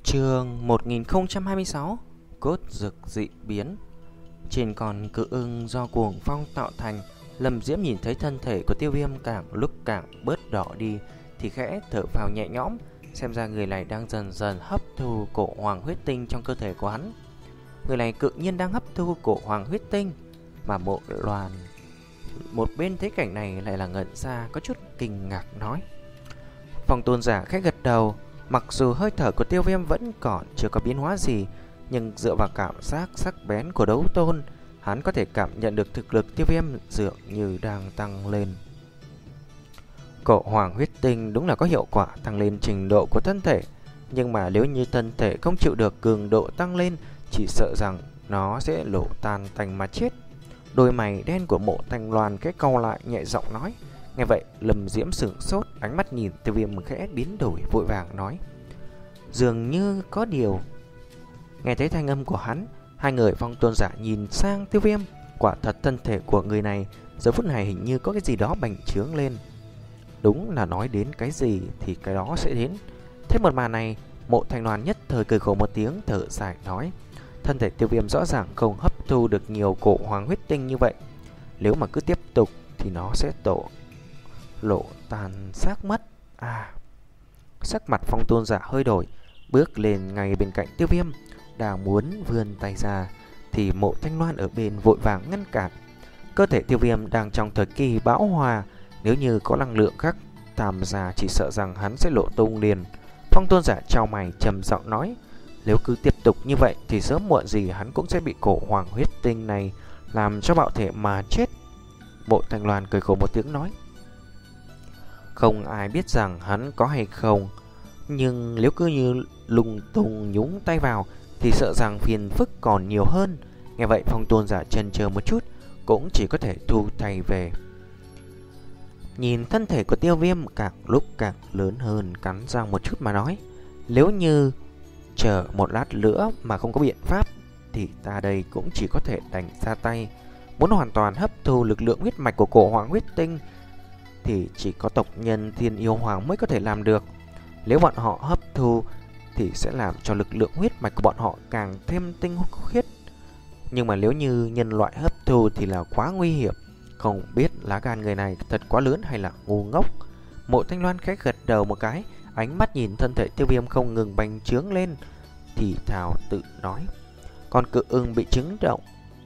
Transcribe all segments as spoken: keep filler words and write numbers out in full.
Chương một nghìn không trăm hai mươi sáu. Cốt dực dị biến. Trên con cự ưng do cuồng phong tạo thành, Lâm Diễm nhìn thấy thân thể của Tiêu Viêm càng lúc càng bớt đỏ đi thì khẽ thở phào nhẹ nhõm. Xem ra người này đang dần dần hấp thu cổ hoàng huyết tinh trong cơ thể của hắn. Người này cự nhiên đang hấp thu cổ hoàng huyết tinh. Mà Mộ Loan một bên thấy cảnh này lại là ngẩn ra, có chút kinh ngạc nói: Phong tôn giả khẽ gật đầu. Mặc dù hơi thở của Tiêu Viêm vẫn còn chưa có biến hóa gì, nhưng dựa vào cảm giác sắc bén của đấu tôn, hắn có thể cảm nhận được thực lực Tiêu Viêm dường như đang tăng lên. Cổ hoàng huyết tinh đúng là có hiệu quả tăng lên trình độ của thân thể, nhưng mà nếu như thân thể không chịu được cường độ tăng lên, chỉ sợ rằng nó sẽ lộ tan tành mà chết. Đôi mày đen của Mộ Thanh Loan cái cau lại, nhẹ giọng nói. Nghe vậy, Lâm Diễm sửng sốt, ánh mắt nhìn Tiêu Viêm khẽ biến đổi, vội vàng nói: Dường như có điều. Nghe thấy thanh âm của hắn, hai người Phong tôn giả nhìn sang Tiêu Viêm. Quả thật thân thể của người này giờ phút này hình như có cái gì đó bành trướng lên. Đúng là nói đến cái gì thì cái đó sẽ đến. Thế một màn này, Mộ Thanh Loan nhất thời cười khổ một tiếng, thở dài nói: Thân thể Tiêu Viêm rõ ràng không hấp thu được nhiều cổ hoàng huyết tinh như vậy. Nếu mà cứ tiếp tục thì nó sẽ tổ lộ tàn xác mất. À, sắc mặt Phong tôn giả hơi đổi, bước lên ngay bên cạnh Tiêu Viêm, đang muốn vươn tay ra thì Mộ Thanh Loan ở bên vội vàng ngăn cản. Cơ thể Tiêu Viêm đang trong thời kỳ bão hòa, nếu như có năng lượng khác tham gia chỉ sợ rằng hắn sẽ lộ tung liền. Phong tôn giả chau mày trầm giọng nói: Nếu cứ tiếp tục như vậy thì sớm muộn gì hắn cũng sẽ bị cổ hoàng huyết tinh này làm cho bạo thể mà chết. Mộ Thanh Loan cười khổ một tiếng nói: Không ai biết rằng hắn có hay không, nhưng nếu cứ như lung tung nhúng tay vào thì sợ rằng phiền phức còn nhiều hơn. Nghe vậy Phong tôn giả chần chờ một chút, cũng chỉ có thể thu tay về. Nhìn thân thể của Tiêu Viêm càng lúc càng lớn hơn, cắn răng một chút mà nói: Nếu như chờ một lát nữa mà không có biện pháp thì ta đây cũng chỉ có thể đành ra tay. Muốn hoàn toàn hấp thu lực lượng huyết mạch của cổ hoàng huyết tinh thì chỉ có tộc nhân Thiên Yêu Hoàng mới có thể làm được. Nếu bọn họ hấp thu thì sẽ làm cho lực lượng huyết mạch của bọn họ càng thêm tinh khiết. Nhưng mà nếu như nhân loại hấp thu thì là quá nguy hiểm. Không biết lá gan người này thật quá lớn hay là ngu ngốc. Mộ Thanh Loan khẽ gật đầu một cái, ánh mắt nhìn thân thể Tiêu Viêm không ngừng bành trướng lên, thì thào tự nói: Con cự ưng bị chứng động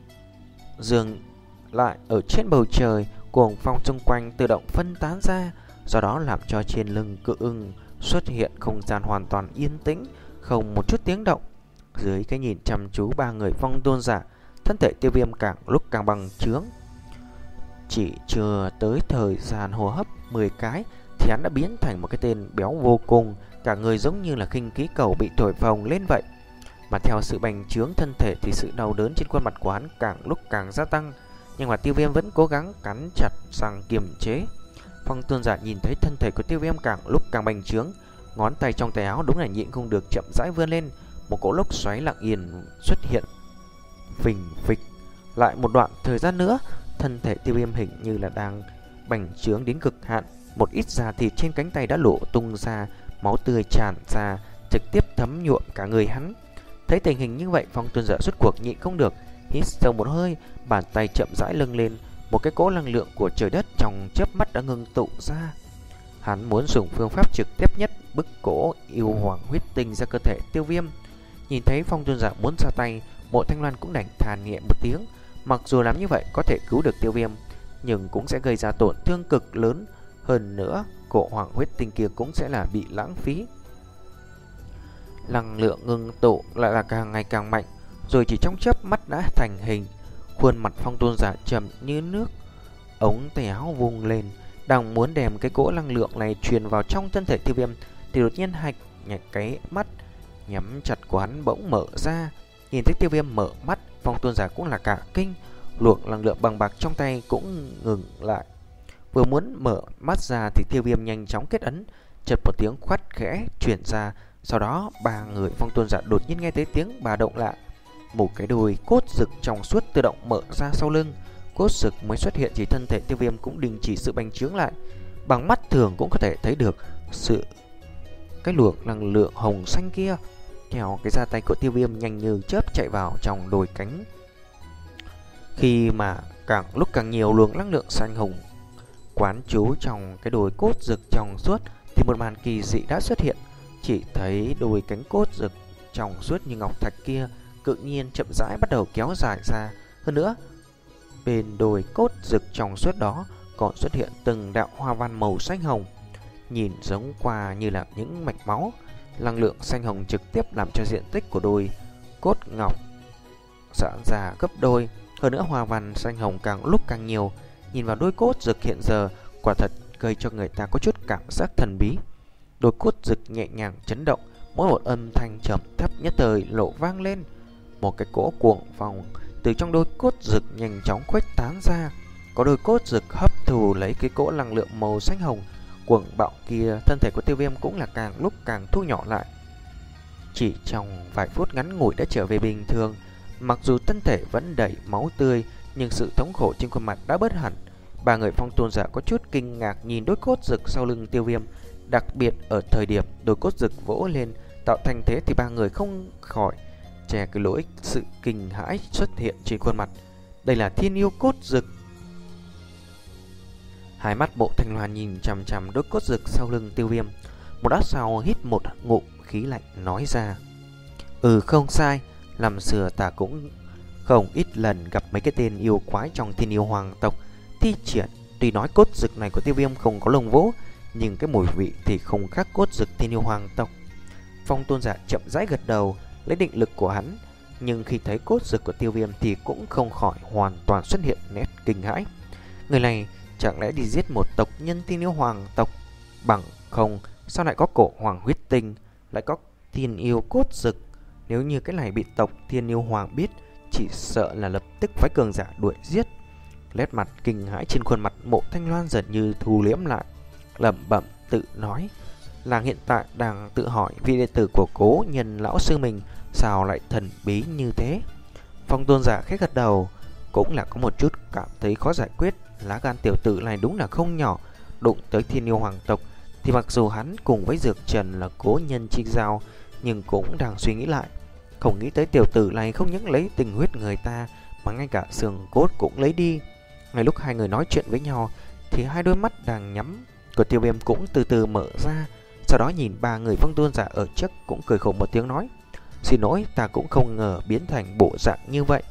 dừng lại ở trên bầu trời, cuồng phong xung quanh tự động phân tán ra, do đó làm cho trên lưng cự ưng xuất hiện không gian hoàn toàn yên tĩnh, không một chút tiếng động. Dưới cái nhìn chăm chú ba người Phong tôn giả, thân thể Tiêu Viêm càng lúc càng bằng trướng. Chỉ chưa tới thời gian hô hấp mười cái thì hắn đã biến thành một cái tên béo vô cùng, cả người giống như là khinh khí cầu bị thổi phồng lên vậy. Mà theo sự bành trướng thân thể thì sự đau đớn trên khuôn mặt của hắn càng lúc càng gia tăng, nhưng mà Tiêu Viêm vẫn cố gắng cắn chặt răng kiềm chế. Phong tôn giả nhìn thấy thân thể của Tiêu Viêm càng lúc càng bành trướng, ngón tay trong tay áo đúng là nhịn không được chậm rãi vươn lên, một cỗ lốc xoáy lặng yên xuất hiện, phình phịch. Lại một đoạn thời gian nữa, thân thể Tiêu Viêm hình như là đang bành trướng đến cực hạn, một ít da thịt trên cánh tay đã lộ tung ra, máu tươi tràn ra, trực tiếp thấm nhuộm cả người hắn. Thấy tình hình như vậy, Phong tôn giả rốt cuộc nhịn không được, hít sâu một hơi, bàn tay chậm rãi lưng lên, một cái cỗ năng lượng của trời đất trong chớp mắt đã ngưng tụ ra. Hắn muốn dùng phương pháp trực tiếp nhất bức cổ yêu hoàng huyết tinh ra cơ thể Tiêu Viêm. Nhìn thấy Phong tôn giả muốn ra tay, Mộ Thanh Loan cũng đành than nhẹ một tiếng. Mặc dù làm như vậy có thể cứu được Tiêu Viêm, nhưng cũng sẽ gây ra tổn thương cực lớn. Hơn nữa, cổ hoàng huyết tinh kia cũng sẽ là bị lãng phí. Năng lượng ngưng tụ lại là càng ngày càng mạnh, rồi chỉ trong chớp mắt đã thành hình. Khuôn mặt Phong tôn giả trầm như nước, ống tay áo vung lên, đang muốn đem cái cỗ năng lượng này truyền vào trong thân thể Tiêu Viêm thì đột nhiên hạch nhảy cái mắt nhắm chặt của hắn bỗng mở ra. Nhìn thấy Tiêu Viêm mở mắt, Phong tôn giả cũng là cả kinh, luồng năng lượng bằng bạc trong tay cũng ngừng lại. Vừa muốn mở mắt ra thì Tiêu Viêm nhanh chóng kết ấn, chợt một tiếng khoát khẽ truyền ra. Sau đó ba người Phong tôn giả đột nhiên nghe thấy tiếng bà động lại, một cái đôi cốt rực trong suốt tự động mở ra sau lưng. Cốt rực mới xuất hiện thì thân thể Tiêu Viêm cũng đình chỉ sự bành trướng lại. Bằng mắt thường cũng có thể thấy được sự cái luồng năng lượng hồng xanh kia theo cái ra tay của Tiêu Viêm nhanh như chớp chạy vào trong đôi cánh. Khi mà càng lúc càng nhiều luồng năng lượng xanh hồng quán trú trong cái đôi cốt rực trong suốt thì một màn kỳ dị đã xuất hiện. Chỉ thấy đôi cánh cốt rực trong suốt như ngọc thạch kia tự nhiên chậm rãi bắt đầu kéo dài ra. Hơn nữa, bên đôi cốt rực trong suốt đó còn xuất hiện từng đạo hoa văn màu xanh hồng, nhìn giống qua như là những mạch máu. Năng lượng xanh hồng trực tiếp làm cho diện tích của đôi cốt ngọc giãn ra gấp đôi. Hơn nữa hoa văn xanh hồng càng lúc càng nhiều, nhìn vào đôi cốt rực hiện giờ quả thật gây cho người ta có chút cảm giác thần bí. Đôi cốt rực nhẹ nhàng chấn động, mỗi một âm thanh trầm thấp nhất thời lộ vang lên. Một cái cỗ cuồng phong từ trong đôi cốt rực nhanh chóng khuếch tán ra. Có đôi cốt rực hấp thụ lấy cái cỗ năng lượng màu xanh hồng cuồng bạo kia, thân thể của Tiêu Viêm cũng là càng lúc càng thu nhỏ lại. Chỉ trong vài phút ngắn ngủi đã trở về bình thường. Mặc dù thân thể vẫn đầy máu tươi, nhưng sự thống khổ trên khuôn mặt đã bớt hẳn. Ba người Phong Tôn giả có chút kinh ngạc nhìn đôi cốt rực sau lưng Tiêu Viêm. Đặc biệt ở thời điểm đôi cốt rực vỗ lên tạo thành thế thì ba người không khỏi che cái lỗi sự kinh hãi xuất hiện trên khuôn mặt. Đây là thiên yêu cốt rực. Hai mắt Bộ Thanh Loan nhìn chằm chằm đôi cốt rực sau lưng Tiêu Viêm. Một lát sau hít một ngụm khí lạnh nói ra: Ừ, không sai, làm xưa ta cũng không ít lần gặp mấy cái tên yêu quái trong thiên yêu hoàng tộc thi triển. Tuy nói cốt rực này của Tiêu Viêm không có lông vũ, nhưng cái mùi vị thì không khác cốt rực thiên yêu hoàng tộc. Phong Tôn giả chậm rãi gật đầu, lấy định lực của hắn, nhưng khi thấy cốt rực của Tiêu Viêm thì cũng không khỏi hoàn toàn xuất hiện nét kinh hãi. Người này chẳng lẽ đi giết một tộc nhân thiên yêu hoàng tộc? Bằng không sao lại có cổ hoàng huyết tinh, lại có thiên yêu cốt rực? Nếu như cái này bị tộc thiên yêu hoàng biết, chỉ sợ là lập tức phái cường giả đuổi giết. Nét mặt kinh hãi trên khuôn mặt Mộ Thanh Loan dần như thu liễm lại, lẩm bẩm tự nói: Làng hiện tại đang tự hỏi vị đệ tử của Cố Nhân lão sư mình sao lại thần bí như thế. Phong Tôn giả khẽ gật đầu, cũng là có một chút cảm thấy khó giải quyết. Lá gan tiểu tử này đúng là không nhỏ. Đụng tới thiên yêu hoàng tộc thì mặc dù hắn cùng với Dược Trần là cố nhân chi giao, nhưng cũng đang suy nghĩ lại. Không nghĩ tới tiểu tử này không những lấy tình huyết người ta, mà ngay cả xương cốt cũng lấy đi. Ngay lúc hai người nói chuyện với nhau thì hai đôi mắt đang nhắm của Tiêu Viêm cũng từ từ mở ra. Sau đó nhìn ba người Phong Tôn giả ở trước cũng cười khổ một tiếng nói: Xin lỗi, ta cũng không ngờ biến thành bộ dạng như vậy.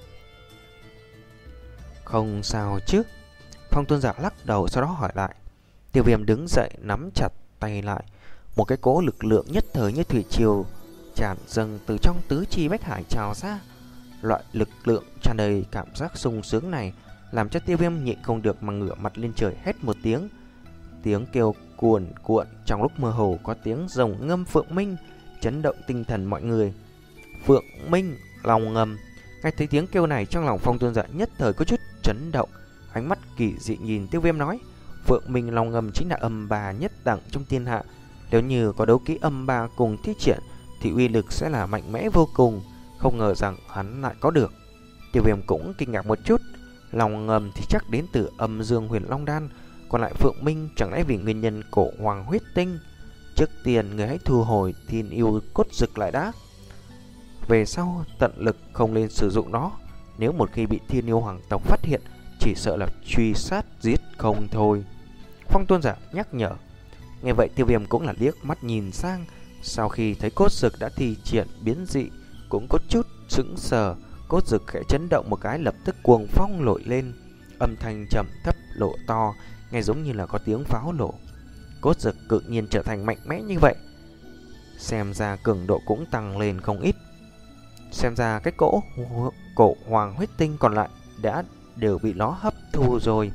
Không sao chứ? Phong Tôn giả lắc đầu, sau đó hỏi lại. Tiêu Viêm đứng dậy nắm chặt tay lại. Một cái cỗ lực lượng nhất thời như thủy triều tràn dâng từ trong tứ chi bách hải trào ra. Loại lực lượng tràn đầy cảm giác sung sướng này làm cho Tiêu Viêm nhịn không được mà ngửa mặt lên trời hét một tiếng. Tiếng kêu cuồn cuộn, trong lúc mơ hồ có tiếng rồng ngâm phượng minh, chấn động tinh thần mọi người. Phượng minh, lòng ngầm. Nghe thấy tiếng kêu này, trong lòng Phong Tôn giả nhất thời có chút chấn động. Ánh mắt kỳ dị nhìn Tiêu Viêm nói: Phượng minh lòng ngầm chính là âm bà nhất đẳng trong thiên hạ. Nếu như có đấu kỹ âm bà cùng thi triển thì uy lực sẽ là mạnh mẽ vô cùng. Không ngờ rằng hắn lại có được. Tiêu Viêm cũng kinh ngạc một chút. Lòng ngầm thì chắc đến từ âm dương huyền long đan, còn lại Phượng minh chẳng lẽ vì nguyên nhân cổ hoàng huyết tinh? Trước tiên người hãy thu hồi thiên yêu cốt rực lại đã. Về sau tận lực không nên sử dụng nó. Nếu một khi bị thiên yêu hoàng tộc phát hiện, chỉ sợ là truy sát giết không thôi. Phong Tôn giả nhắc nhở. Nghe vậy Tiêu Viêm cũng là liếc mắt nhìn sang. Sau khi thấy cốt rực đã thi triển biến dị, cũng có chút sững sờ. Cốt rực khẽ chấn động một cái, lập tức cuồng phong nổi lên. Âm thanh trầm thấp lộ to, nghe giống như là có tiếng pháo nổ. Cốt rực tự nhiên trở thành mạnh mẽ như vậy, xem ra cường độ cũng tăng lên không ít. Xem ra cái cỗ cổ hoàng huyết tinh còn lại đã đều bị nó hấp thu rồi.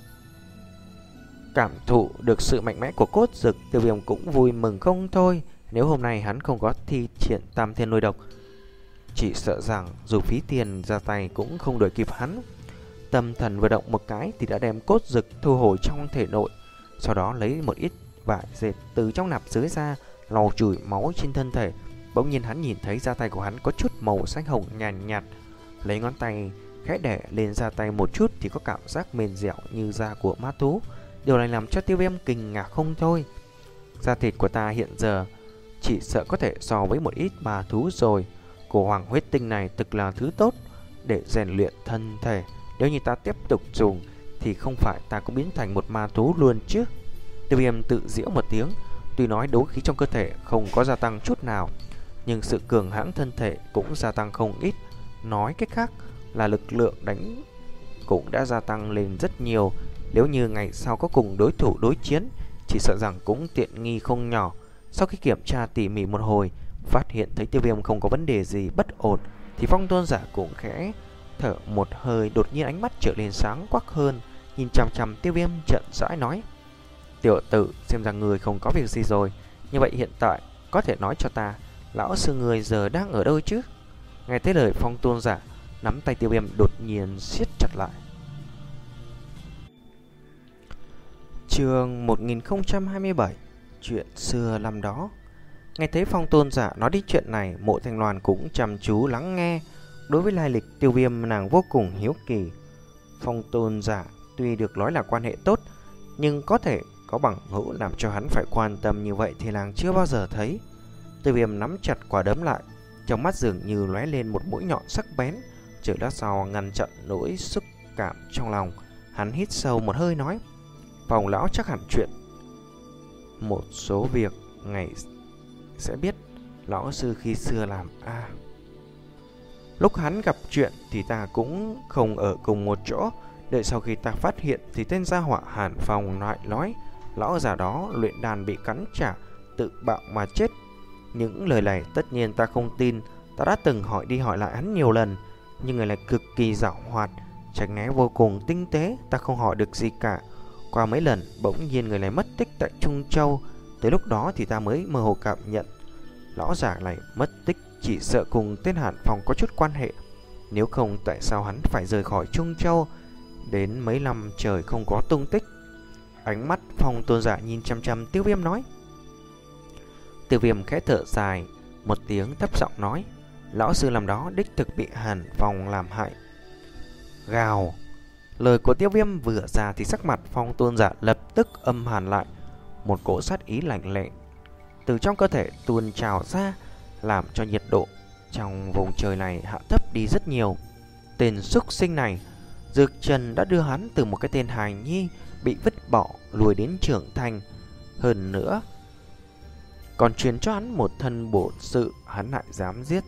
Cảm thụ được sự mạnh mẽ của cốt rực, Tiêu Viêm cũng vui mừng không thôi. Nếu hôm nay hắn không có thi triển tam thiên lôi độc, chỉ sợ rằng dù phí tiền ra tay cũng không đuổi kịp hắn. Tâm thần vừa động một cái thì đã đem cốt rực thu hồi trong thể nội. Sau đó lấy một ít vải dệt từ trong nạp dưới ra, lau chùi máu trên thân thể. Bỗng nhiên hắn nhìn thấy da tay của hắn có chút màu xanh hồng nhàn nhạt, nhạt. Lấy ngón tay khẽ đè lên da tay một chút thì có cảm giác mềm dẻo như da của ma thú. Điều này làm cho Tiêu Viêm kinh ngạc không thôi. Da thịt của ta hiện giờ chỉ sợ có thể so với một ít ma thú rồi. Cổ hoàng huyết tinh này thực là thứ tốt để rèn luyện thân thể. Nếu như ta tiếp tục dùng thì không phải ta cũng biến thành một ma thú luôn chứ. Tiêu Viêm tự giễu một tiếng. Tuy nói đấu khí trong cơ thể không có gia tăng chút nào, nhưng sự cường hãn thân thể cũng gia tăng không ít. Nói cách khác là lực lượng đánh cũng đã gia tăng lên rất nhiều. Nếu như ngày sau có cùng đối thủ đối chiến, chỉ sợ rằng cũng tiện nghi không nhỏ. Sau khi kiểm tra tỉ mỉ một hồi, phát hiện thấy Tiêu Viêm không có vấn đề gì bất ổn, thì Phong Tôn Giả cũng khẽ thở một hơi, đột nhiên ánh mắt trở lên sáng quắc hơn, nhìn chằm chằm Tiêu Viêm chậm rãi nói: Tiểu tử, xem ra người không có việc gì rồi. Như vậy hiện tại có thể nói cho ta, lão sư người giờ đang ở đâu chứ? Nghe thấy lời Phong Tôn Giả, nắm tay Tiêu Viêm đột nhiên siết chặt lại. Chương một nghìn không trăm hai mươi bảy. Chuyện xưa năm đó. Nghe thấy Phong Tôn Giả nói đến chuyện này, Mộ Thanh Loan cũng chăm chú lắng nghe. Đối với lai lịch Tiêu Viêm, nàng vô cùng hiếu kỳ. Phong Tôn Giả tuy được nói là quan hệ tốt, nhưng có thể có bằng hữu làm cho hắn phải quan tâm như vậy thì nàng chưa bao giờ thấy. Tiêu Viêm nắm chặt quả đấm lại, trong mắt dường như lóe lên một mũi nhọn sắc bén. Chợt lát sau ngăn chặn nỗi xúc cảm trong lòng, hắn hít sâu một hơi nói: Phong lão chắc hẳn chuyện một số việc ngày sẽ biết. Lão sư khi xưa làm a à. Lúc hắn gặp chuyện thì ta cũng không ở cùng một chỗ. Đợi sau khi ta phát hiện thì tên gia họa Hàn Phong lại nói lão già đó luyện đàn bị cắn trả, tự bạo mà chết. Những lời này tất nhiên ta không tin. Ta đã từng hỏi đi hỏi lại hắn nhiều lần, nhưng người này cực kỳ giảo hoạt, tránh né vô cùng tinh tế. Ta không hỏi được gì cả. Qua mấy lần bỗng nhiên người này mất tích tại Trung Châu. Tới lúc đó thì ta mới mơ hồ cảm nhận lão già này mất tích chỉ sợ cùng tên Hàn Phong có chút quan hệ. Nếu không tại sao hắn phải rời khỏi Trung Châu đến mấy năm trời không có tung tích. Ánh mắt Phong Tôn Giả nhìn chăm chăm Tiêu Viêm nói. Tiêu Viêm khẽ thở dài một tiếng, thấp giọng nói: Lão sư làm đó đích thực bị Hàn Phong làm hại. Gào. Lời của Tiêu Viêm vừa ra thì sắc mặt Phong Tôn Giả lập tức âm hàn lại. Một cỗ sát ý lạnh lẽo từ trong cơ thể tuôn trào ra, làm cho nhiệt độ trong vùng trời này hạ thấp đi rất nhiều. Tên súc sinh này, Dược Trần đã đưa hắn từ một cái tên hài nhi bị vứt bỏ lùi đến trưởng thành. Hơn nữa còn truyền cho hắn một thân bổn sự, hắn lại dám giết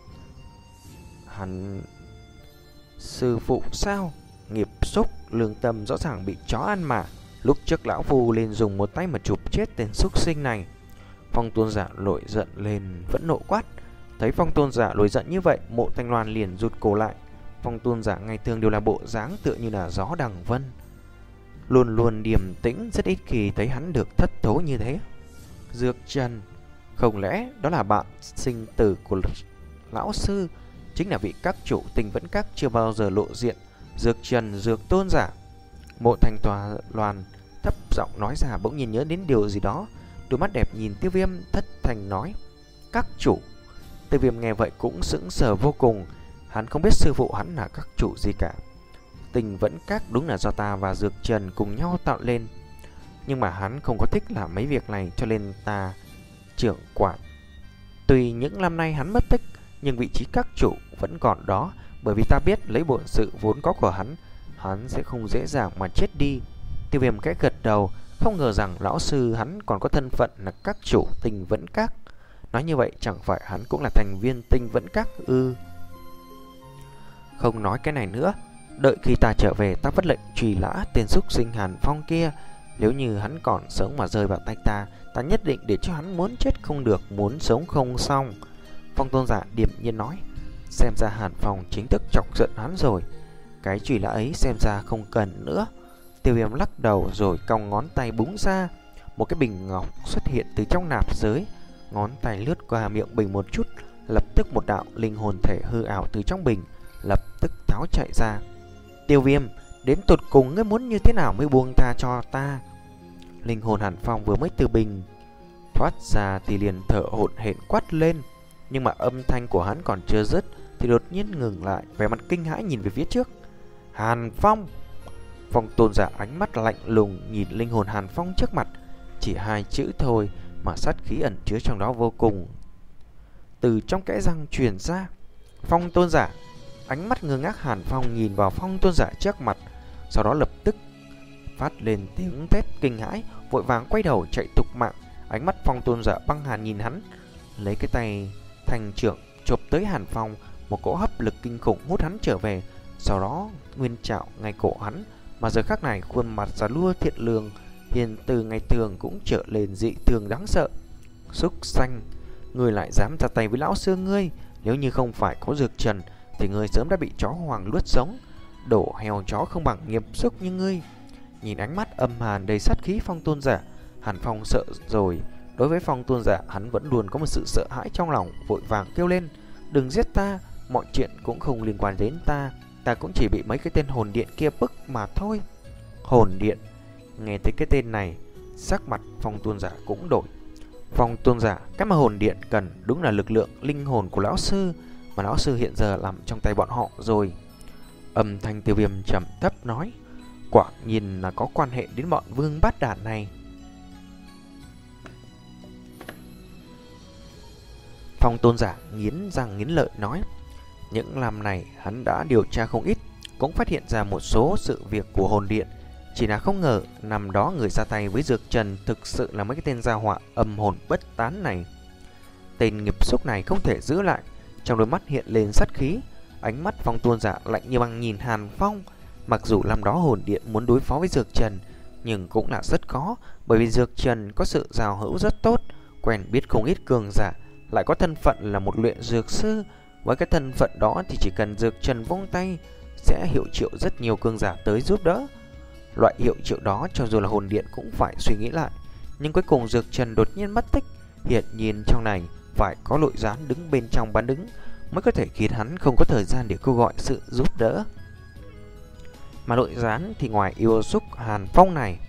hắn sư phụ sao? Nghiệp xúc, lương tâm rõ ràng bị chó ăn mà. Lúc trước lão phu lên dùng một tay mà chụp chết tên súc sinh này. Phong Tôn Giả nổi giận lên, vẫn nộ quát. Thấy Phong Tôn Giả nổi giận như vậy, Mộ Thanh Loan liền rụt cổ lại. Phong Tôn Giả ngày thường đều là bộ dáng tựa như là gió đằng vân, luôn luôn điềm tĩnh, rất ít khi thấy hắn được thất thố như thế. Dược Trần, không lẽ đó là bạn sinh tử của lão sư, chính là vị các chủ Tình Vẫn Các chưa bao giờ lộ diện, Dược Trần Dược Tôn Giả? Mộ Thanh Tòa Loan thấp giọng nói ra, bỗng nhiên nhớ đến điều gì đó, đôi mắt đẹp nhìn Tiêu Viêm thất thành nói: Các chủ. Tiêu Viêm nghe vậy cũng sững sờ vô cùng. Hắn không biết sư phụ hắn là các chủ gì cả. Tình Vẫn Các đúng là do ta và Dược Trần cùng nhau tạo lên, nhưng mà hắn không có thích làm mấy việc này, cho nên ta trưởng quản. Tuy những năm nay hắn mất tích, nhưng vị trí các chủ vẫn còn đó, bởi vì ta biết lấy bổn sự vốn có của hắn, hắn sẽ không dễ dàng mà chết đi. Tiêu Viêm khẽ gật đầu, không ngờ rằng lão sư hắn còn có thân phận là các chủ Tình Vẫn Các. Nói như vậy chẳng phải hắn cũng là thành viên Tình Vẫn Các ư? Không nói cái này nữa, đợi khi ta trở về ta vất lệnh truy lã tên súc sinh Hàn Phong kia. Nếu như hắn còn sống mà rơi vào tay ta, ta nhất định để cho hắn muốn chết không được, muốn sống không xong. Phong Tôn Giả điềm nhiên nói. Xem ra Hàn Phong chính thức chọc giận hắn rồi. Cái truy lã ấy xem ra không cần nữa. Tiêu Viêm lắc đầu rồi cong ngón tay búng ra. Một cái bình ngọc xuất hiện từ trong nạp giới. Ngón tay lướt qua miệng bình một chút, lập tức một đạo linh hồn thể hư ảo từ trong bình lập tức tháo chạy ra. Tiêu Viêm, đến tột cùng ngươi muốn như thế nào mới buông tha cho ta? Linh hồn Hàn Phong vừa mới từ bình thoát ra thì liền thở hổn hển quát lên. Nhưng mà âm thanh của hắn còn chưa dứt thì đột nhiên ngừng lại, vẻ mặt kinh hãi nhìn về phía trước. Hàn Phong! Phong Tôn Giả ánh mắt lạnh lùng nhìn linh hồn Hàn Phong trước mặt. Chỉ hai chữ thôi mà sát khí ẩn chứa trong đó vô cùng. Từ trong kẽ răng truyền ra. Phong tôn giả. Ánh mắt ngơ ngác Hàn Phong nhìn vào Phong tôn giả trước mặt, sau đó lập tức phát lên tiếng thét kinh hãi, vội vàng quay đầu chạy thục mạng. Ánh mắt Phong tôn giả băng hàn nhìn hắn, lấy cái tay thành trưởng chộp tới Hàn Phong, một cỗ hấp lực kinh khủng hút hắn trở về, sau đó nguyên trảo ngay cổ hắn. Mà giờ khắc này khuôn mặt già lua thiện lương hiền từ ngày thường cũng trở lên dị thường đáng sợ. Súc sanh, ngươi lại dám ra tay với lão sư ngươi? Nếu như không phải có dược trần thì ngươi sớm đã bị chó hoàng luốt sống. Đổ heo chó không bằng nghiệp xúc như ngươi. Nhìn ánh mắt âm hàn đầy sát khí Phong tôn giả, Hàn Phong sợ rồi. Đối với Phong tôn giả, hắn vẫn luôn có một sự sợ hãi trong lòng, vội vàng kêu lên: đừng giết ta, mọi chuyện cũng không liên quan đến ta, ta cũng chỉ bị mấy cái tên hồn điện kia bức mà thôi. Hồn điện. Nghe thấy cái tên này, sắc mặt Phong tôn giả cũng đổi. Phong tôn giả, cái mà hồn điện cần đúng là lực lượng linh hồn của lão sư, mà lão sư hiện giờ nằm trong tay bọn họ rồi. Âm thanh Tiêu Viêm trầm thấp nói: quả nhìn là có quan hệ đến bọn vương bát đản này. Phong tôn giả nghiến răng nghiến lợi nói: những năm này hắn đã điều tra không ít, cũng phát hiện ra một số sự việc của hồn điện. Chỉ là không ngờ năm đó người ra tay với dược trần thực sự là mấy cái tên gia họa âm hồn bất tán này. Tên nghiệp xúc này không thể giữ lại. Trong đôi mắt hiện lên sát khí. Ánh mắt Phong tôn giả lạnh như băng nhìn Hàn Phong. Mặc dù năm đó hồn điện muốn đối phó với dược trần, nhưng cũng là rất khó, bởi vì dược trần có sự giao hữu rất tốt, quen biết không ít cường giả, lại có thân phận là một luyện dược sư. Với cái thân phận đó thì chỉ cần dược trần vung tay sẽ hiệu triệu rất nhiều cường giả tới giúp đỡ. Loại hiệu triệu đó cho dù là hồn điện cũng phải suy nghĩ lại. Nhưng cuối cùng dược trần đột nhiên mất tích. Hiện nhiên trong này phải có nội gián đứng bên trong bán đứng, mới có thể khiến hắn không có thời gian để kêu gọi sự giúp đỡ. Mà nội gián thì ngoài yêu xúc Hàn Phong này,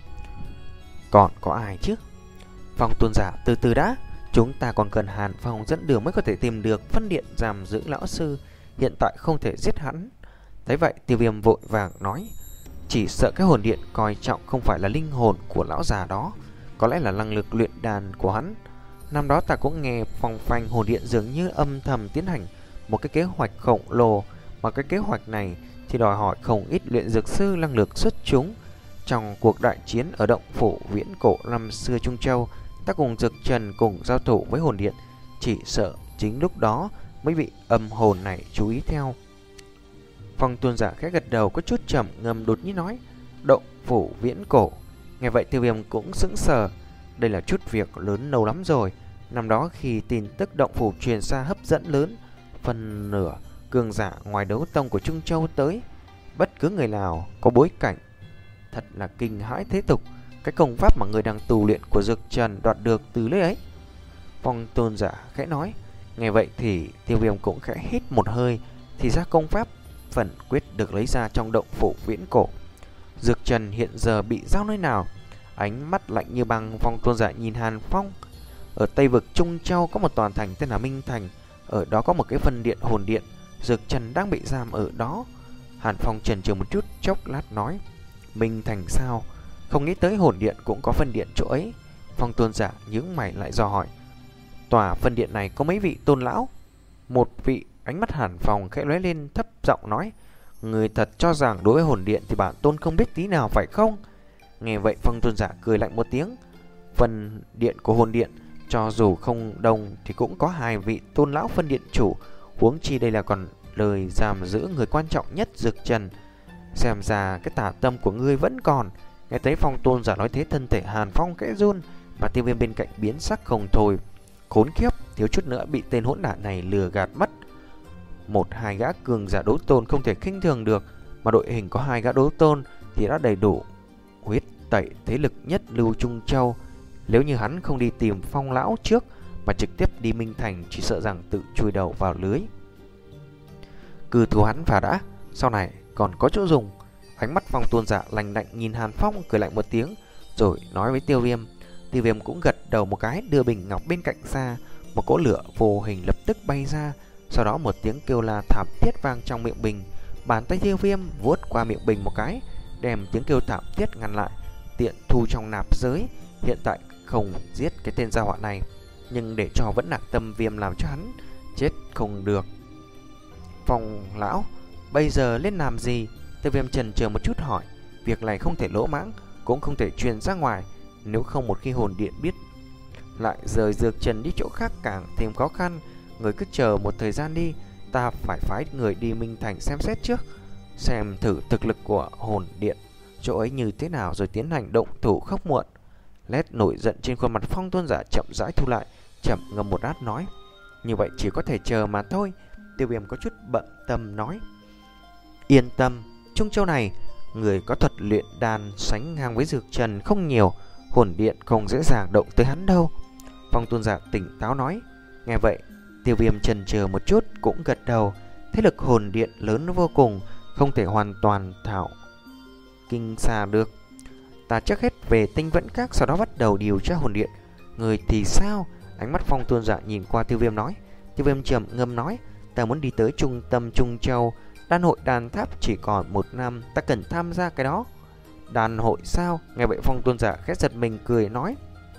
còn có ai chứ? Phong tôn giả, từ từ đã. Chúng ta còn cần Hàn Phong dẫn đường mới có thể tìm được phân điện giam giữ lão sư. Hiện tại không thể giết hắn. Thấy vậy Tiêu Viêm vội vàng nói: chỉ sợ cái hồn điện coi trọng không phải là linh hồn của lão già đó, có lẽ là năng lực luyện đàn của hắn. Năm đó ta cũng nghe phong phanh hồn điện dường như âm thầm tiến hành một cái kế hoạch khổng lồ, mà cái kế hoạch này thì đòi hỏi không ít luyện dược sư năng lực xuất chúng. Trong cuộc đại chiến ở động phủ viễn cổ năm xưa Trung Châu, ta cùng dược trần cùng giao thủ với hồn điện, chỉ sợ chính lúc đó mới bị âm hồn này chú ý theo. Phong tôn giả khẽ gật đầu có chút trầm ngâm, đột nhiên nói: động phủ viễn cổ. Nghe vậy Tiêu Viêm cũng sững sờ. Đây là chút việc lớn lâu lắm rồi. Năm đó khi tin tức động phủ truyền ra hấp dẫn lớn, phần nửa cường giả ngoài đấu tông của Trung Châu tới. Bất cứ người nào có bối cảnh thật là kinh hãi thế tục. Cái công pháp mà người đang tu luyện của dược trần đoạt được từ nơi ấy. Phong tôn giả khẽ nói. Nghe vậy thì Tiêu Viêm cũng khẽ hít một hơi. Thì ra công pháp phần quyết được lấy ra trong động phủ viễn cổ. Dược trần hiện giờ bị giao nơi nào? Ánh mắt lạnh như băng, Phong tôn giả nhìn Hàn Phong. Ở Tây vực Trung Châu có một tòa thành tên là Minh Thành. Ở đó có một cái phân điện hồn điện. Dược trần đang bị giam ở đó. Hàn Phong chần chừ một chút, chốc lát nói: Minh Thành sao? Không nghĩ tới hồn điện cũng có phân điện chỗ ấy. Phong tôn giả nhướng mày lại dò hỏi: tòa phân điện này có mấy vị tôn lão? Một vị. Ánh mắt Hàn Phong khẽ lóe lên, thấp giọng nói: người thật cho rằng đối với hồn điện thì bản tôn không biết tí nào phải không? Nghe vậy Phong tôn giả cười lạnh một tiếng. Phân điện của hồn điện cho dù không đông thì cũng có hai vị tôn lão phân điện chủ, huống chi đây là còn lời giam giữ người quan trọng nhất dược trần. Xem ra cái tà tâm của ngươi vẫn còn. Nghe thấy Phong tôn giả nói thế, thân thể Hàn Phong khẽ run, mà Tiêu Viêm bên cạnh biến sắc không thôi. Khốn kiếp, thiếu chút nữa bị tên hỗn đản này lừa gạt mất. Một hai gã cường giả đấu tôn không thể khinh thường được, mà đội hình có hai gã đấu tôn thì đã đầy đủ huyết tẩy thế lực nhất lưu Trung Châu. Nếu như hắn không đi tìm Phong lão trước mà trực tiếp đi Minh Thành, chỉ sợ rằng tự chui đầu vào lưới. Cứ thù hắn và đã, sau này còn có chỗ dùng. Ánh mắt Phong tôn giả lạnh lạnh nhìn Hàn Phong, cười lạnh một tiếng rồi nói với Tiêu Viêm. Tiêu Viêm cũng gật đầu một cái, đưa bình ngọc bên cạnh ra. Một cỗ lửa vô hình lập tức bay ra. Sau đó một tiếng kêu la thảm thiết vang trong miệng bình. Bàn tay Tiêu Viêm vuốt qua miệng bình một cái, đem tiếng kêu thảm thiết ngăn lại, tiện thu trong nạp giới. Hiện tại không giết cái tên gia họa này, nhưng để cho vẫn nặng tâm Viêm làm cho hắn chết không được. Phong lão bây giờ lên làm gì? Tiêu Viêm chần chờ một chút hỏi. Việc này không thể lỗ mãng, cũng không thể truyền ra ngoài, nếu không một khi hồn điện biết lại rời Dược Trần đi chỗ khác càng thêm khó khăn. Người cứ chờ một thời gian đi, ta phải phái người đi Minh Thành xem xét trước, xem thử thực lực của hồn điện chỗ ấy như thế nào rồi tiến hành động thủ không muộn. Nét nổi giận trên khuôn mặt Phong Tôn Giả chậm rãi thu lại, chậm ngâm một lát nói: như vậy chỉ có thể chờ mà thôi. Tiêu Viêm có chút bận tâm nói: yên tâm, Trung Châu này người có thuật luyện đan sánh ngang với Dược Trần không nhiều, hồn điện không dễ dàng động tới hắn đâu. Phong Tôn Giả tỉnh táo nói. Nghe vậy, Tiêu Viêm chần chờ một chút cũng gật đầu. Thế lực hồn điện lớn vô cùng, không thể hoàn toàn thảo kinh xa được. Ta trước hết về Tinh Vẫn Các, sau đó bắt đầu điều tra hồn điện. Người thì sao? Ánh mắt Phong Tôn Giả nhìn qua Tiêu Viêm nói. Tiêu Viêm trầm ngâm nói: ta muốn đi tới trung tâm Trung Châu. Đan hội đan tháp chỉ còn một năm, ta cần tham gia cái đó. Đan hội sao? Nghe vậy Phong Tôn Giả khẽ giật mình cười nói: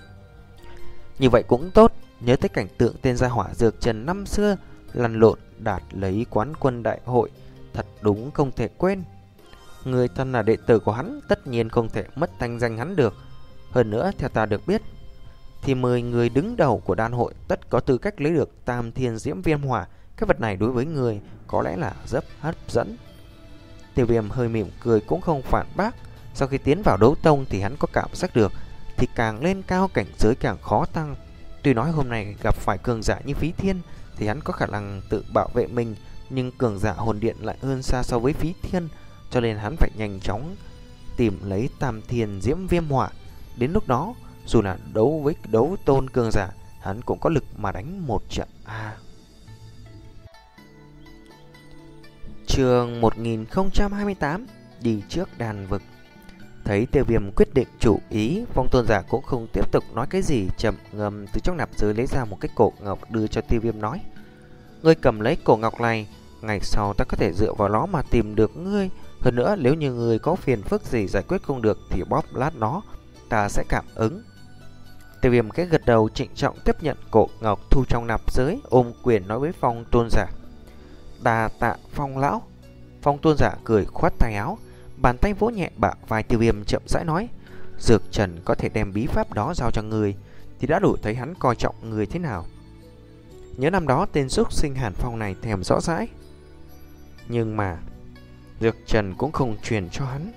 như vậy cũng tốt. Nhớ tới cảnh tượng tên gia hỏa Dược Trần năm xưa lăn lộn đạt lấy quán quân đại hội, thật đúng không thể quên. Người thân là đệ tử của hắn, tất nhiên không thể mất thanh danh hắn được. Hơn nữa theo ta được biết thì mười người đứng đầu của đan hội tất có tư cách lấy được Tam Thiên Diễm Viêm Hỏa. Cái vật này đối với người có lẽ là rất hấp dẫn. Tiêu Viêm hơi mỉm cười cũng không phản bác. Sau khi tiến vào đấu tông thì hắn có cảm giác được thì càng lên cao cảnh giới càng khó tăng. Tuy nói hôm nay gặp phải cường giả như Phí Thiên thì hắn có khả năng tự bảo vệ mình, nhưng cường giả hồn điện lại hơn xa so với Phí Thiên, cho nên hắn phải nhanh chóng tìm lấy Tam Thiên Diễm Viêm Hỏa. Đến lúc đó dù là đấu với đấu tôn cường giả, hắn cũng có lực mà đánh một trận a. À. Chương một nghìn không trăm hai mươi tám, đi trước đàn vực. Thấy Tiêu Viêm quyết định chủ ý, Phong Tôn Giả cũng không tiếp tục nói cái gì, chậm ngầm từ trong nạp giới lấy ra một cái cổ ngọc đưa cho Tiêu Viêm nói: ngươi cầm lấy cổ ngọc này, ngày sau ta có thể dựa vào nó mà tìm được ngươi. Hơn nữa nếu như ngươi có phiền phức gì giải quyết không được thì bóp lát nó, ta sẽ cảm ứng. Tiêu Viêm cái gật đầu trịnh trọng tiếp nhận cổ ngọc thu trong nạp giới, ôm quyền nói với Phong Tôn Giả: đa tạ Phong lão. Phong Tôn Giả cười khoát tay áo, bàn tay vỗ nhẹ bả vai Tiêu Viêm, chậm rãi nói: Dược Trần có thể đem bí pháp đó giao cho người thì đã đủ thấy hắn coi trọng người thế nào. Nhớ năm đó tên súc sinh Hàn Phong này thèm rõ rãi, nhưng mà Dược Trần cũng không truyền cho hắn.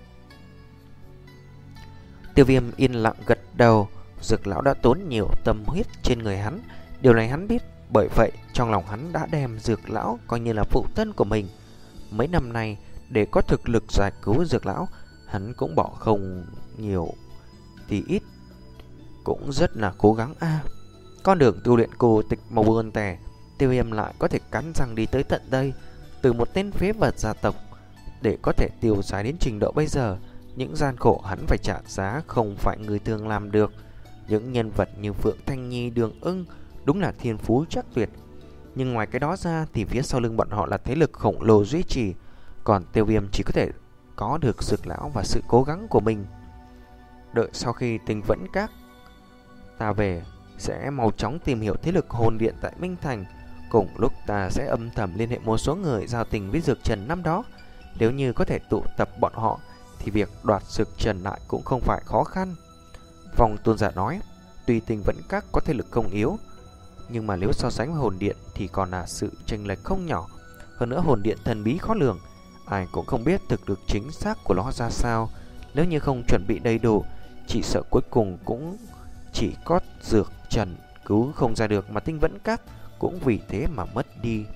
Tiêu Viêm yên lặng gật đầu. Dược lão đã tốn nhiều tâm huyết trên người hắn, điều này hắn biết. Bởi vậy trong lòng hắn đã đem Dược lão coi như là phụ thân của mình. Mấy năm nay để có thực lực giải cứu Dược lão, hắn cũng bỏ không nhiều thì ít cũng rất là cố gắng a. À, con đường tu luyện cổ tịch màu buồn tẻ, Tiêu Viêm lại có thể cắn răng đi tới tận đây. Từ một tên phế vật gia tộc để có thể tiêu xài đến trình độ bây giờ, những gian khổ hắn phải trả giá không phải người thường làm được. Những nhân vật như Phượng Thanh Nhi, Đường Ưng đúng là thiên phú chắc tuyệt, nhưng ngoài cái đó ra thì phía sau lưng bọn họ là thế lực khổng lồ duy trì. Còn Tiêu Viêm chỉ có thể có được Dược lão và sự cố gắng của mình. Đợi sau khi Tinh Vẫn Các ta về, sẽ mau chóng tìm hiểu thế lực hồn điện tại Minh Thành. Cùng lúc ta sẽ âm thầm liên hệ một số người giao tình với Dược Trần năm đó. Nếu như có thể tụ tập bọn họ thì việc đoạt Dược Trần lại cũng không phải khó khăn. Phong Tôn Giả nói: tuy Tinh Vẫn Các có thế lực không yếu, nhưng mà nếu so sánh với hồn điện thì còn là sự chênh lệch không nhỏ. Hơn nữa hồn điện thần bí khó lường, ai cũng không biết thực lực chính xác của nó ra sao. Nếu như không chuẩn bị đầy đủ, chỉ sợ cuối cùng cũng chỉ có Dược Trần cứu không ra được, mà Tinh Vẫn Các cũng vì thế mà mất đi.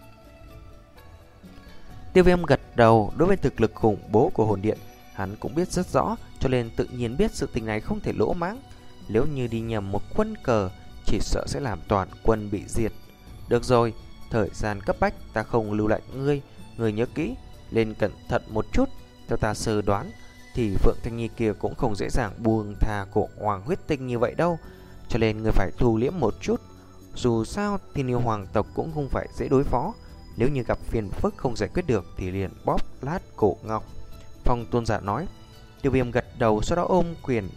Tiêu Viêm gật đầu. Đối với thực lực khủng bố của hồn điện hắn cũng biết rất rõ, cho nên tự nhiên biết sự tình này không thể lỗ mãng. Nếu như đi nhầm một quân cờ, chỉ sợ sẽ làm toàn quân bị diệt. Được rồi, thời gian cấp bách, ta không lưu lại ngươi. Ngươi nhớ kỹ, lên cẩn thận một chút. Theo ta sơ đoán thì Phượng Thanh Nhi kia cũng không dễ dàng buông tha cổ hoàng huyết tinh như vậy đâu, cho nên ngươi phải thu liễm một chút. Dù sao thì yêu hoàng tộc cũng không phải dễ đối phó. Nếu như gặp phiền phức không giải quyết được thì liền bóp lát cổ ngọc. Phong Tôn Giả nói. Tiêu Viêm gật đầu, sau đó ôm quyền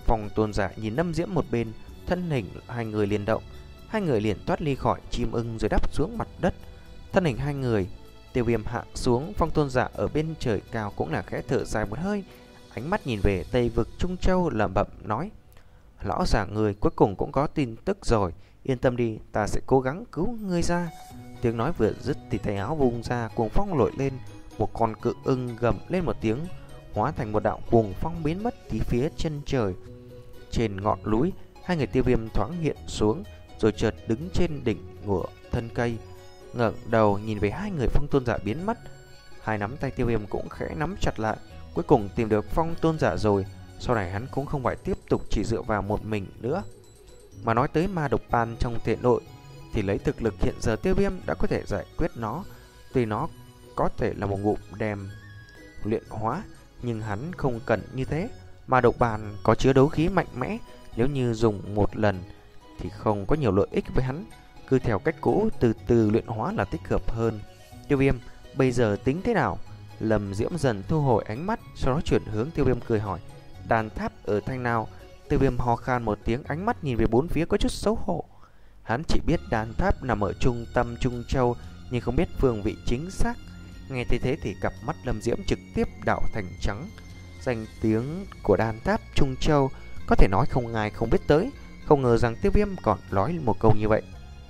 Phong tôn giả nhìn Lâm Diễm một bên, thân hình hai người liền động, hai người liền thoát ly khỏi chim ưng rồi đáp xuống mặt đất. Thân hình hai người, Tiêu Viêm hạ xuống, Phong tôn giả ở bên trời cao cũng là khẽ thở dài một hơi, ánh mắt nhìn về Tây vực Trung Châu lẩm bẩm nói: lão già người cuối cùng cũng có tin tức rồi, yên tâm đi, ta sẽ cố gắng cứu ngươi ra. Tiếng nói vừa dứt thì tay áo vung ra, cuồng phong nổi lên, một con cự ưng gầm lên một tiếng, hóa thành một đạo cuồng phong biến mất tí phía chân trời. Trên ngọn núi, hai người Tiêu Viêm thoáng hiện xuống, rồi chợt đứng trên đỉnh của thân cây, ngẩng đầu nhìn về hai người Phong tôn giả biến mất. Hai nắm tay Tiêu Viêm cũng khẽ nắm chặt lại, cuối cùng tìm được Phong tôn giả rồi. Sau này hắn cũng không phải tiếp tục chỉ dựa vào một mình nữa. Mà nói tới ma độc ban trong thể nội thì lấy thực lực hiện giờ Tiêu Viêm đã có thể giải quyết nó. Tuy nó có thể là một ngụm đem luyện hóa, nhưng hắn không cần như thế. Ma độc bàn có chứa đấu khí mạnh mẽ, nếu như dùng một lần thì không có nhiều lợi ích với hắn. Cứ theo cách cũ từ từ luyện hóa là thích hợp hơn. Tiêu Viêm bây giờ tính thế nào? Lâm Diễm dần thu hồi ánh mắt, sau đó chuyển hướng Tiêu Viêm cười hỏi: đàn tháp ở thanh nào? Tiêu Viêm ho khan một tiếng, ánh mắt nhìn về bốn phía có chút xấu hổ. Hắn chỉ biết đàn tháp nằm ở trung tâm Trung Châu, nhưng không biết phương vị chính xác. Nghe thấy thế thì cặp mắt Lâm Diễm trực tiếp đảo thành trắng. Danh tiếng của đàn tháp Trung Châu có thể nói không ai không biết tới. Không ngờ rằng Tiêu Viêm còn nói một câu như vậy.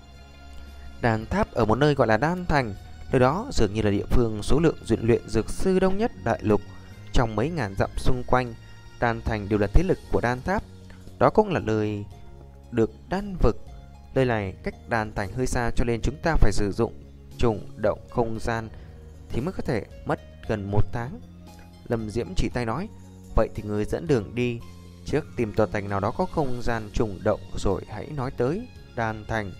Đàn tháp ở một nơi gọi là Đan Thành, nơi đó dường như là địa phương số lượng luyện luyện dược sư đông nhất đại lục. Trong mấy ngàn dặm xung quanh, Đan Thành đều là thế lực của Đan Tháp. Đó cũng là nơi được đan vực. Nơi này cách Đan Thành hơi xa, cho nên chúng ta phải sử dụng trùng động không gian thì mới có thể mất gần một tháng. Lâm Diễm chỉ tay nói: vậy thì người dẫn đường đi, trước tìm tòa thành nào đó có không gian trùng động, rồi hãy nói tới Đan Thành.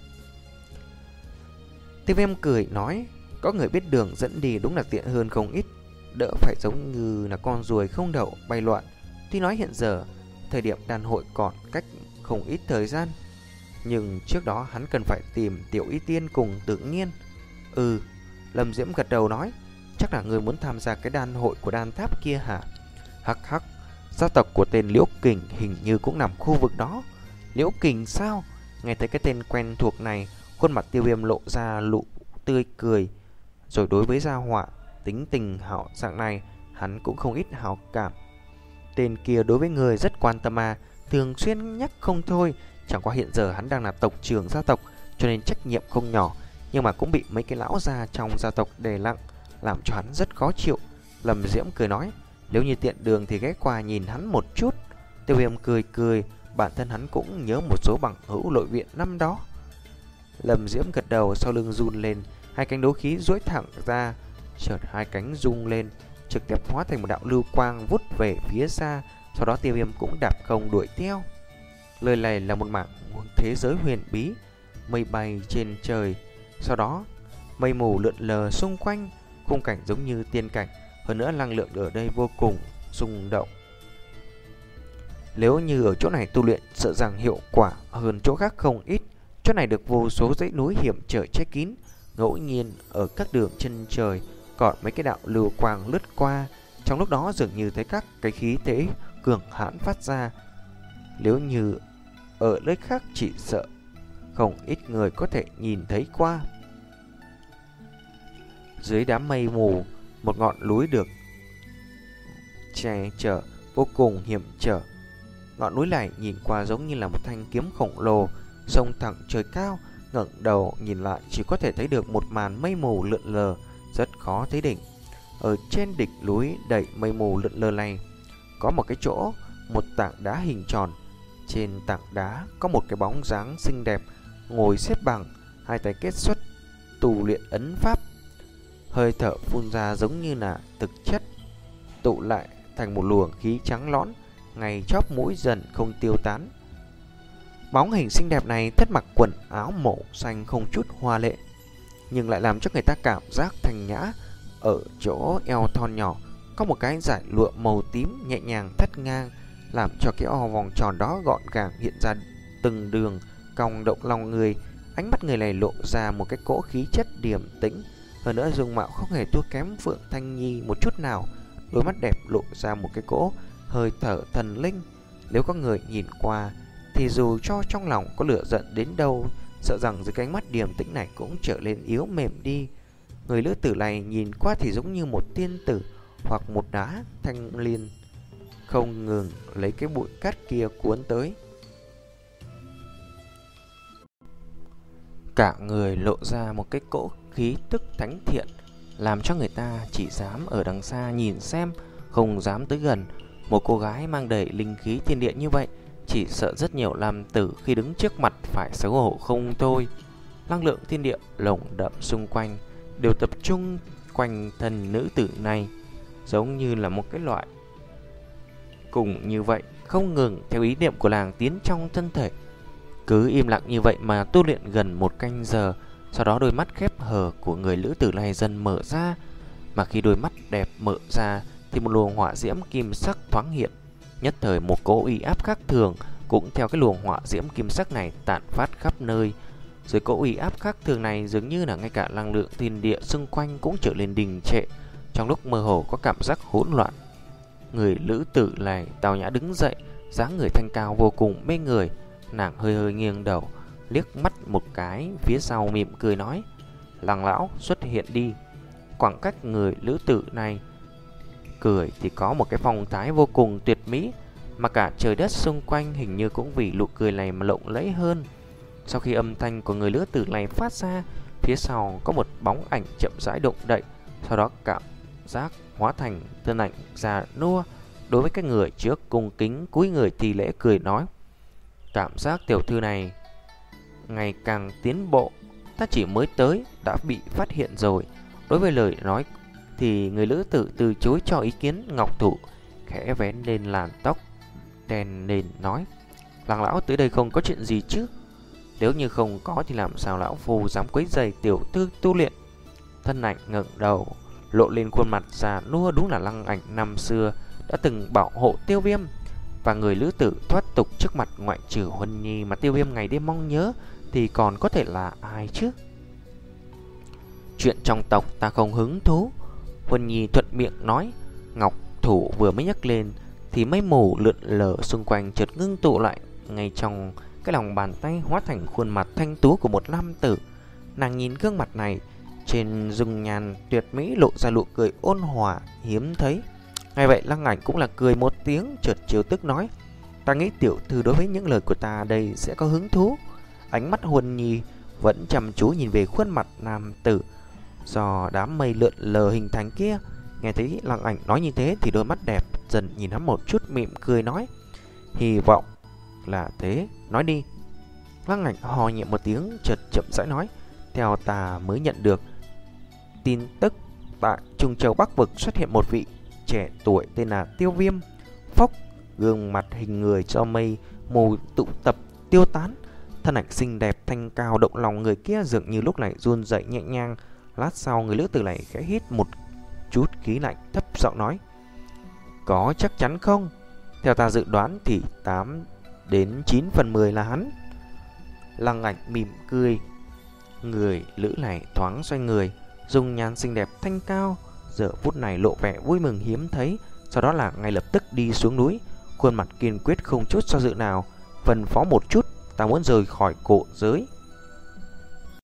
Tiêu Viêm cười nói: có người biết đường dẫn đi đúng là tiện hơn không ít, đỡ phải giống như là con ruồi không đậu bay loạn. Tuy nói hiện giờ thời điểm đàn hội còn cách không ít thời gian, nhưng trước đó hắn cần phải tìm Tiểu Y Tiên cùng Tự Nhiên. Ừ, Lâm Diễm gật đầu nói: chắc là người muốn tham gia cái đan hội của đan tháp kia hả? Hắc hắc, gia tộc của tên Liễu Kình hình như cũng nằm khu vực đó. Liễu Kình sao? Nghe thấy cái tên quen thuộc này, khuôn mặt Tiêu Viêm lộ ra nụ tươi cười. Rồi đối với gia họa tính tình hảo dạng này, hắn cũng không ít hảo cảm. Tên kia đối với người rất quan tâm à, thường xuyên nhắc không thôi. Chẳng qua hiện giờ hắn đang là tộc trưởng gia tộc, cho nên trách nhiệm không nhỏ, nhưng mà cũng bị mấy cái lão già trong gia tộc đè nặng, làm cho hắn rất khó chịu. Lâm Diễm cười nói: nếu như tiện đường thì ghé qua nhìn hắn một chút. Tiêu Viêm cười cười, bản thân hắn cũng nhớ một số bằng hữu nội viện năm đó. Lâm Diễm gật đầu, sau lưng run lên, hai cánh đấu khí duỗi thẳng ra, chợt hai cánh rung lên, trực tiếp hóa thành một đạo lưu quang vút về phía xa. Sau đó Tiêu Viêm cũng đạp không đuổi theo. Lời này là một mảng thế giới huyền bí, mây bay trên trời, sau đó mây mù lượn lờ xung quanh, khung cảnh giống như tiên cảnh. Hơn nữa năng lượng ở đây vô cùng rung động. Nếu như ở chỗ này tu luyện, sợ rằng hiệu quả hơn chỗ khác không ít. Chỗ này được vô số dãy núi hiểm trở che kín, ngẫu nhiên ở các đường chân trời còn mấy cái đạo lưu quang lướt qua. Trong lúc đó dường như thấy các cái khí thế cường hãn phát ra. Nếu như ở nơi khác chỉ sợ không ít người có thể nhìn thấy qua. Dưới đám mây mù, một ngọn núi được che chở vô cùng hiểm trở. Ngọn núi này nhìn qua giống như là một thanh kiếm khổng lồ xông thẳng trời cao. Ngẩng đầu nhìn lại chỉ có thể thấy được một màn mây mù lượn lờ, rất khó thấy đỉnh. Ở trên đỉnh núi đầy mây mù lượn lờ này có một cái chỗ, một tảng đá hình tròn. Trên tảng đá có một cái bóng dáng xinh đẹp ngồi xếp bằng, hai tay kết xuất tu luyện ấn pháp. Hơi thở phun ra giống như là thực chất tụ lại thành một luồng khí trắng lõn, ngày chóp mũi dần không tiêu tán. Bóng hình xinh đẹp này thất mặc quần áo màu xanh không chút hoa lệ, nhưng lại làm cho người ta cảm giác thanh nhã. Ở chỗ eo thon nhỏ có một cái dải lụa màu tím nhẹ nhàng thắt ngang, làm cho cái o vòng tròn đó gọn gàng hiện ra từng đường cong động lòng người. Ánh mắt người này lộ ra một cái cỗ khí chất điềm tĩnh, hơn nữa dung mạo không hề thua kém Phượng Thanh Nhi một chút nào. Đôi mắt đẹp lộ ra một cái cỗ hơi thở thần linh. Nếu có người nhìn qua thì dù cho trong lòng có lửa giận đến đâu, sợ rằng dưới cánh mắt điềm tĩnh này cũng trở lên yếu mềm đi. Người lữ tử này nhìn qua thì giống như một tiên tử hoặc một đá thanh liên, không ngừng lấy cái bụi cát kia cuốn tới. Cả người lộ ra một cái cỗ khí tức thánh thiện, làm cho người ta chỉ dám ở đằng xa nhìn xem, không dám tới gần. Một cô gái mang đầy linh khí thiên địa như vậy, chỉ sợ rất nhiều nam tử khi đứng trước mặt phải xấu hổ không thôi. Năng lượng thiên địa lồng đậm xung quanh đều tập trung quanh thân nữ tử này, giống như là một cái loại cùng như vậy, không ngừng theo ý niệm của nàng tiến trong thân thể. Cứ im lặng như vậy mà tu luyện gần một canh giờ, sau đó đôi mắt khép hờ của người nữ tử này dần mở ra. Mà khi đôi mắt đẹp mở ra thì một luồng hỏa diễm kim sắc thoáng hiện. Nhất thời một cỗ uy áp khác thường cũng theo cái luồng hỏa diễm kim sắc này tản phát khắp nơi. Dưới cỗ uy áp khác thường này, dường như là ngay cả năng lượng thiên địa xung quanh cũng trở lên đình trệ, trong lúc mơ hồ có cảm giác hỗn loạn. Người nữ tử này tao nhã đứng dậy, dáng người thanh cao vô cùng mê người. Nàng hơi hơi nghiêng đầu, liếc mắt một cái phía sau, mỉm cười nói: Lăng lão xuất hiện đi. Khoảng cách người nữ tử này cười thì có một cái phong thái vô cùng tuyệt mỹ, mà cả trời đất xung quanh hình như cũng vì nụ cười này mà lộng lẫy hơn. Sau khi âm thanh của người nữ tử này phát ra, phía sau có một bóng ảnh chậm rãi động đậy, sau đó cảm giác hóa thành thân ảnh già nua. Đối với cái người trước cung kính cúi người thì lễ cười nói: Cảm giác tiểu thư này ngày càng tiến bộ, ta chỉ mới tới đã bị phát hiện rồi. Đối với lời nói thì người nữ tử từ chối cho ý kiến. Ngọc thủ khẽ vén lên làn tóc đen nền nói: Lăng lão tới đây không có chuyện gì chứ? Nếu như không có thì làm sao lão phu dám quấy rầy tiểu thư tu luyện? Thân ảnh ngẩng đầu lộ lên khuôn mặt già nua, đúng là Lăng Ảnh năm xưa đã từng bảo hộ Tiêu Viêm. Và người nữ tử thoát tục trước mặt ngoại trừ Huân Nhi mà Tiêu Viêm ngày đêm mong nhớ thì còn có thể là ai chứ? Chuyện trong tộc ta không hứng thú, Huân Nhi thuận miệng nói. Ngọc thủ vừa mới nhắc lên thì mây mù lượn lờ xung quanh chợt ngưng tụ lại ngay trong cái lòng bàn tay, hóa thành khuôn mặt thanh tú của một nam tử. Nàng nhìn gương mặt này, trên dung nhan tuyệt mỹ lộ ra nụ cười ôn hòa hiếm thấy. Ngay vậy Lăng Ảnh cũng là cười một tiếng, chợt chiều tức nói: Ta nghĩ tiểu thư đối với những lời của ta đây sẽ có hứng thú. Ánh mắt Huân Nhi vẫn chăm chú nhìn về khuôn mặt nam tử do đám mây lượn lờ hình thành kia. Nghe thấy Lăng Ảnh nói như thế thì đôi mắt đẹp dần nhìn hắn một chút, mỉm cười nói: Hy vọng là thế, nói đi. Lăng Ảnh hò nhẹ một tiếng, chợt chậm rãi nói: Theo ta mới nhận được tin tức, tại Trung Châu Bắc Vực xuất hiện một vị trẻ tuổi tên là Tiêu Viêm. Phốc, gương mặt hình người cho mây mù tụ tập tiêu tán. Thân ảnh xinh đẹp thanh cao động lòng người kia dường như lúc này run rẩy nhẹ nhàng. Lát sau người nữ tử này khẽ hít một chút khí lạnh, thấp giọng nói: Có chắc chắn không? Theo ta dự đoán thì tám đến chín phần mười là hắn. Lăng Ảnh mỉm cười. Người nữ này thoáng xoay người, dung nhan xinh đẹp thanh cao giờ phút này lộ vẻ vui mừng hiếm thấy. Sau đó là ngay lập tức đi xuống núi, khuôn mặt kiên quyết không chút do dự nào: Phân phó một chút, ta muốn rời khỏi cổ giới.